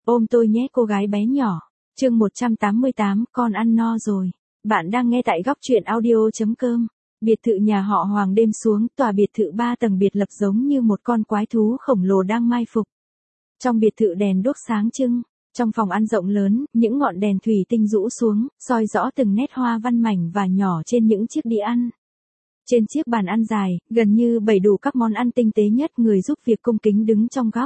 Ôm tôi nhé cô gái bé nhỏ. Chương 188, con ăn no rồi. Bạn đang nghe tại góc truyện audio.com. Biệt thự nhà họ Hoàng đêm xuống, tòa biệt thự 3 tầng biệt lập giống như một con quái thú khổng lồ đang mai phục. Trong biệt thự đèn đuốc sáng trưng, trong phòng ăn rộng lớn, những ngọn đèn thủy tinh rũ xuống, soi rõ từng nét hoa văn mảnh và nhỏ trên những chiếc đĩa ăn. Trên chiếc bàn ăn dài, gần như bày đủ các món ăn tinh tế nhất, người giúp việc cung kính đứng trong góc.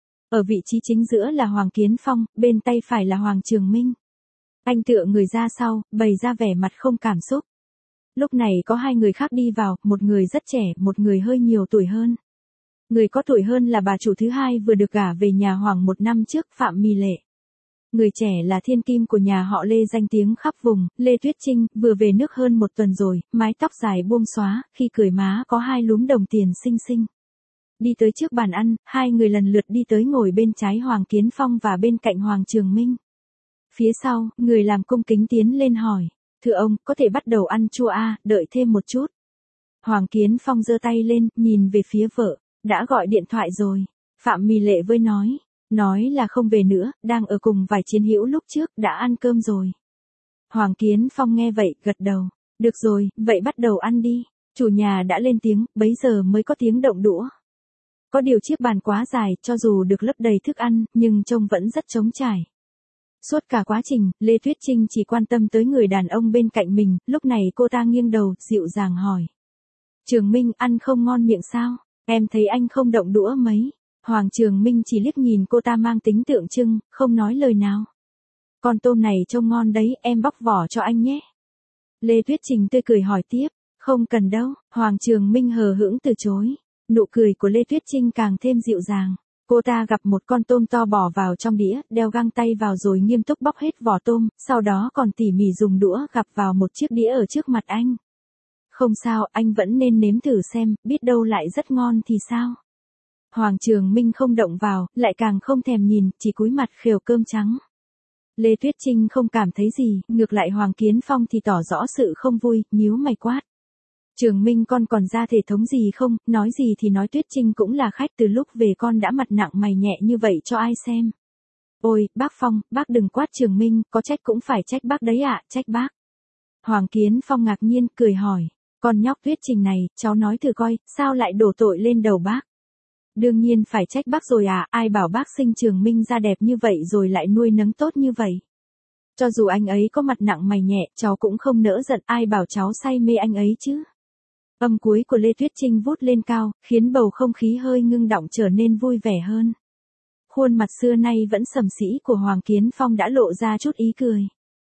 Ở vị trí chính giữa là Hoàng Kiến Phong, bên tay phải là Hoàng Trường Minh. Anh tựa người ra sau, bày ra vẻ mặt không cảm xúc. Lúc này có hai người khác đi vào, một người rất trẻ, một người hơi nhiều tuổi hơn. Người có tuổi hơn là bà chủ thứ hai vừa được gả về nhà Hoàng 1 năm trước, Phạm My Lệ. Người trẻ là thiên kim của nhà họ Lê danh tiếng khắp vùng, Lê Tuyết Trinh, vừa về nước hơn 1 tuần rồi, mái tóc dài buông xóa, khi cười má có 2 lúm đồng tiền xinh xinh. Đi tới trước bàn ăn, hai người lần lượt đi tới ngồi bên trái Hoàng Kiến Phong và bên cạnh Hoàng Trường Minh. Phía sau, người làm cung kính tiến lên hỏi, thưa ông, có thể bắt đầu ăn chua đợi thêm một chút. Hoàng Kiến Phong giơ tay lên, nhìn về phía vợ, đã gọi điện thoại rồi. Phạm My Lệ vơi nói là không về nữa, đang ở cùng vài chiến hữu lúc trước, đã ăn cơm rồi. Hoàng Kiến Phong nghe vậy, gật đầu, được rồi, vậy bắt đầu ăn đi. Chủ nhà đã lên tiếng, bấy giờ mới có tiếng động đũa. Có điều chiếc bàn quá dài, cho dù được lấp đầy thức ăn, nhưng trông vẫn rất trống trải. Suốt cả quá trình, Lê Tuyết Trinh chỉ quan tâm tới người đàn ông bên cạnh mình, lúc này cô ta nghiêng đầu, dịu dàng hỏi. Trường Minh, ăn không ngon miệng sao? Em thấy anh không động đũa mấy. Hoàng Trường Minh chỉ liếc nhìn cô ta mang tính tượng trưng, không nói lời nào. Con tôm này trông ngon đấy, em bóc vỏ cho anh nhé. Lê Tuyết Trinh tươi cười hỏi tiếp, không cần đâu. Hoàng Trường Minh hờ hững từ chối. Nụ cười của Lê Tuyết Trinh càng thêm dịu dàng. Cô ta gặp một con tôm to bỏ vào trong đĩa, đeo găng tay vào rồi nghiêm túc bóc hết vỏ tôm, sau đó còn tỉ mỉ dùng đũa gắp vào một chiếc đĩa ở trước mặt anh. Không sao, anh vẫn nên nếm thử xem, biết đâu lại rất ngon thì sao. Hoàng Trường Minh không động vào, lại càng không thèm nhìn, chỉ cúi mặt khều cơm trắng. Lê Tuyết Trinh không cảm thấy gì, ngược lại Hoàng Kiến Phong thì tỏ rõ sự không vui, nhíu mày quát. Trường Minh, con còn ra thể thống gì không, nói gì thì nói, Tuyết Trinh cũng là khách, từ lúc về con đã mặt nặng mày nhẹ như vậy cho ai xem. Ôi, bác Phong, bác đừng quát Trường Minh, có trách cũng phải trách bác đấy ạ, trách bác. Hoàng Kiến Phong ngạc nhiên, cười hỏi, con nhóc Tuyết Trinh này, cháu nói thử coi, sao lại đổ tội lên đầu bác? Đương nhiên phải trách bác rồi ạ, ai bảo bác sinh Trường Minh ra đẹp như vậy rồi lại nuôi nấng tốt như vậy. Cho dù anh ấy có mặt nặng mày nhẹ, cháu cũng không nỡ giận, ai bảo cháu say mê anh ấy chứ. Âm cuối của Lê Tuyết Trinh vút lên cao, khiến bầu không khí hơi ngưng đọng trở nên vui vẻ hơn. Khuôn mặt xưa nay vẫn sầm sĩ của Hoàng Kiến Phong đã lộ ra chút ý cười.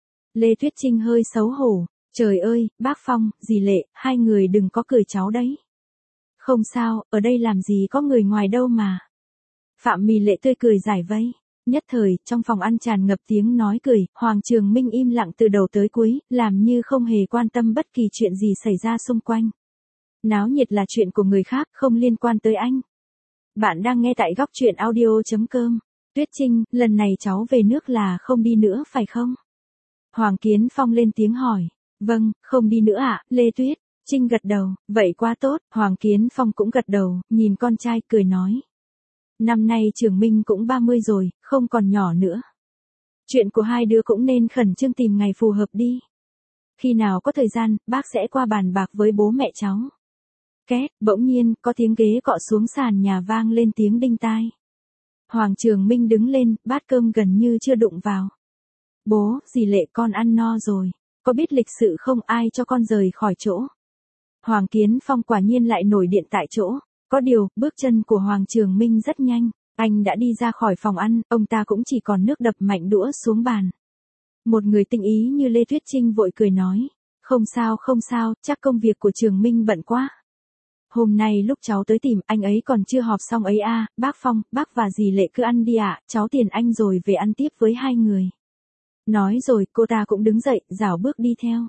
Lê Tuyết Trinh hơi xấu hổ, trời ơi, bác Phong, dì Lệ, hai người đừng có cười cháu đấy. Không sao, ở đây làm gì có người ngoài đâu mà. Phạm My Lệ tươi cười giải vây. Nhất thời, trong phòng ăn tràn ngập tiếng nói cười, Hoàng Trường Minh im lặng từ đầu tới cuối, làm như không hề quan tâm bất kỳ chuyện gì xảy ra xung quanh. Náo nhiệt là chuyện của người khác, không liên quan tới anh. Bạn đang nghe tại góc truyện audio.com. Tuyết Trinh, lần này cháu về nước là không đi nữa phải không? Hoàng Kiến Phong lên tiếng hỏi. Vâng, không đi nữa ạ, Lê Tuyết Trinh gật đầu, vậy quá tốt. Hoàng Kiến Phong cũng gật đầu, nhìn con trai cười nói. Năm nay Trường Minh cũng 30 rồi, không còn nhỏ nữa. Chuyện của hai đứa cũng nên khẩn trương tìm ngày phù hợp đi. Khi nào có thời gian, bác sẽ qua bàn bạc với bố mẹ cháu. Két, bỗng nhiên, có tiếng ghế cọ xuống sàn nhà vang lên tiếng đinh tai. Hoàng Trường Minh đứng lên, bát cơm gần như chưa đụng vào. Bố, dì Lệ, con ăn no rồi. Có biết lịch sự không, ai cho con rời khỏi chỗ? Hoàng Kiến Phong quả nhiên lại nổi điện tại chỗ. Có điều, bước chân của Hoàng Trường Minh rất nhanh. Anh đã đi ra khỏi phòng ăn, ông ta cũng chỉ còn nước đập mạnh đũa xuống bàn. Một người tinh ý như Lê Tuyết Trinh vội cười nói. Không sao, chắc công việc của Trường Minh bận quá. Hôm nay lúc cháu tới tìm, anh ấy còn chưa họp xong ấy bác Phong, bác và dì Lệ cứ ăn đi ạ, cháu tiền anh rồi về ăn tiếp với hai người. Nói rồi, cô ta cũng đứng dậy, rảo bước đi theo.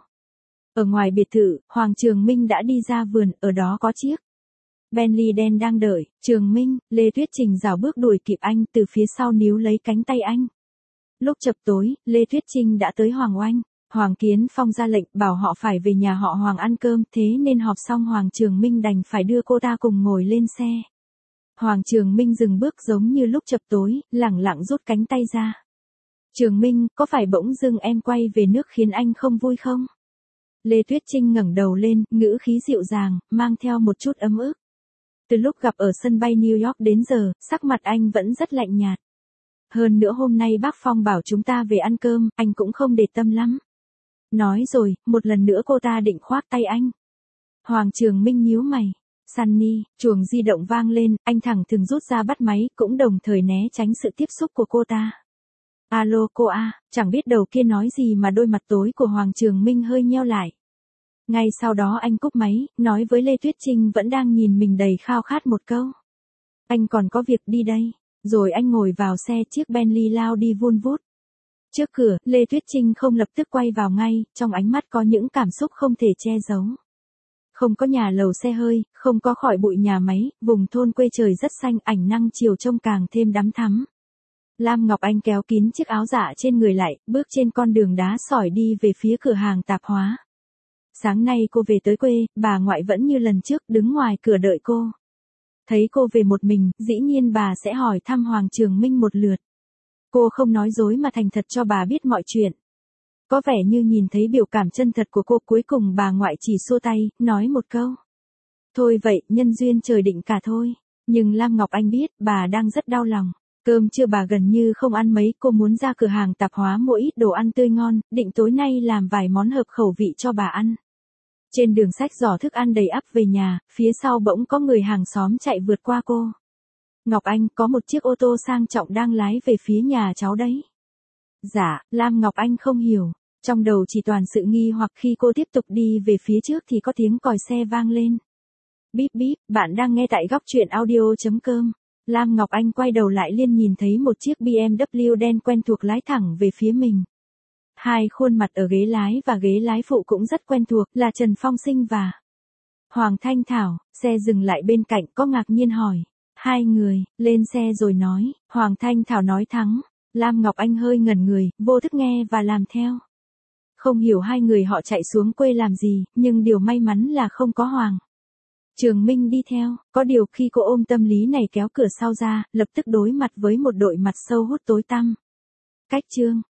Ở ngoài biệt thự, Hoàng Trường Minh đã đi ra vườn, ở đó có chiếc Bentley đen đang đợi. Trường Minh, Lê Tuyết Trinh rảo bước đuổi kịp anh, từ phía sau níu lấy cánh tay anh. Lúc chập tối, Lê Tuyết Trinh đã tới Hoàng Oanh. Hoàng Kiến Phong ra lệnh bảo họ phải về nhà họ Hoàng ăn cơm, thế nên họp xong Hoàng Trường Minh đành phải đưa cô ta cùng ngồi lên xe. Hoàng Trường Minh dừng bước giống như lúc chập tối, lẳng lặng rút cánh tay ra. Trường Minh, có phải bỗng dưng em quay về nước khiến anh không vui không? Lê Tuyết Trinh ngẩng đầu lên, ngữ khí dịu dàng, mang theo một chút ấm ức. Từ lúc gặp ở sân bay New York đến giờ, sắc mặt anh vẫn rất lạnh nhạt. Hơn nữa hôm nay bác Phong bảo chúng ta về ăn cơm, anh cũng không để tâm lắm. Nói rồi, một lần nữa cô ta định khoác tay anh. Hoàng Trường Minh nhíu mày. Sunny, chuông di động vang lên, anh thẳng thừng rút ra bắt máy, cũng đồng thời né tránh sự tiếp xúc của cô ta. Alo cô A, chẳng biết đầu kia nói gì mà đôi mặt tối của Hoàng Trường Minh hơi nheo lại. Ngay sau đó anh cúp máy, nói với Lê Tuyết Trinh vẫn đang nhìn mình đầy khao khát một câu. Anh còn có việc đi đây. Rồi anh ngồi vào xe chiếc Bentley lao đi vun vút. Trước cửa, Lê Tuyết Trinh không lập tức quay vào ngay, trong ánh mắt có những cảm xúc không thể che giấu. Không có nhà lầu xe hơi, không có khói bụi nhà máy, vùng thôn quê trời rất xanh, ảnh năng chiều trông càng thêm đắm thắm. Lam Ngọc Anh kéo kín chiếc áo dạ trên người lại, bước trên con đường đá sỏi đi về phía cửa hàng tạp hóa. Sáng nay cô về tới quê, bà ngoại vẫn như lần trước đứng ngoài cửa đợi cô. Thấy cô về một mình, dĩ nhiên bà sẽ hỏi thăm Hoàng Trường Minh một lượt. Cô không nói dối mà thành thật cho bà biết mọi chuyện. Có vẻ như nhìn thấy biểu cảm chân thật của cô, cuối cùng bà ngoại chỉ xua tay, nói một câu. Thôi vậy, nhân duyên trời định cả thôi. Nhưng Lam Ngọc Anh biết, bà đang rất đau lòng. Cơm trưa bà gần như không ăn mấy, cô muốn ra cửa hàng tạp hóa mua ít đồ ăn tươi ngon, định tối nay làm vài món hợp khẩu vị cho bà ăn. Trên đường xách giỏ thức ăn đầy ắp về nhà, phía sau bỗng có người hàng xóm chạy vượt qua cô. Ngọc Anh, có một chiếc ô tô sang trọng đang lái về phía nhà cháu đấy. Dạ, Lam Ngọc Anh không hiểu. Trong đầu chỉ toàn sự nghi hoặc khi cô tiếp tục đi về phía trước thì có tiếng còi xe vang lên. Bíp bíp, bạn đang nghe tại góc truyện audio.com. Lam Ngọc Anh quay đầu lại liền nhìn thấy một chiếc BMW đen quen thuộc lái thẳng về phía mình. Hai khuôn mặt ở ghế lái và ghế lái phụ cũng rất quen thuộc, là Trần Phong Sinh và Hoàng Thanh Thảo. Xe dừng lại bên cạnh, có ngạc nhiên hỏi. Hai người, lên xe rồi nói, Hoàng Thanh Thảo nói thắng. Lam Ngọc Anh hơi ngẩn người, vô thức nghe và làm theo. Không hiểu hai người họ chạy xuống quê làm gì, nhưng điều may mắn là không có Hoàng Trường Minh đi theo. Có điều khi cô ôm tâm lý này kéo cửa sau ra, lập tức đối mặt với một đội mặt sâu hút tối tăm. Cách chương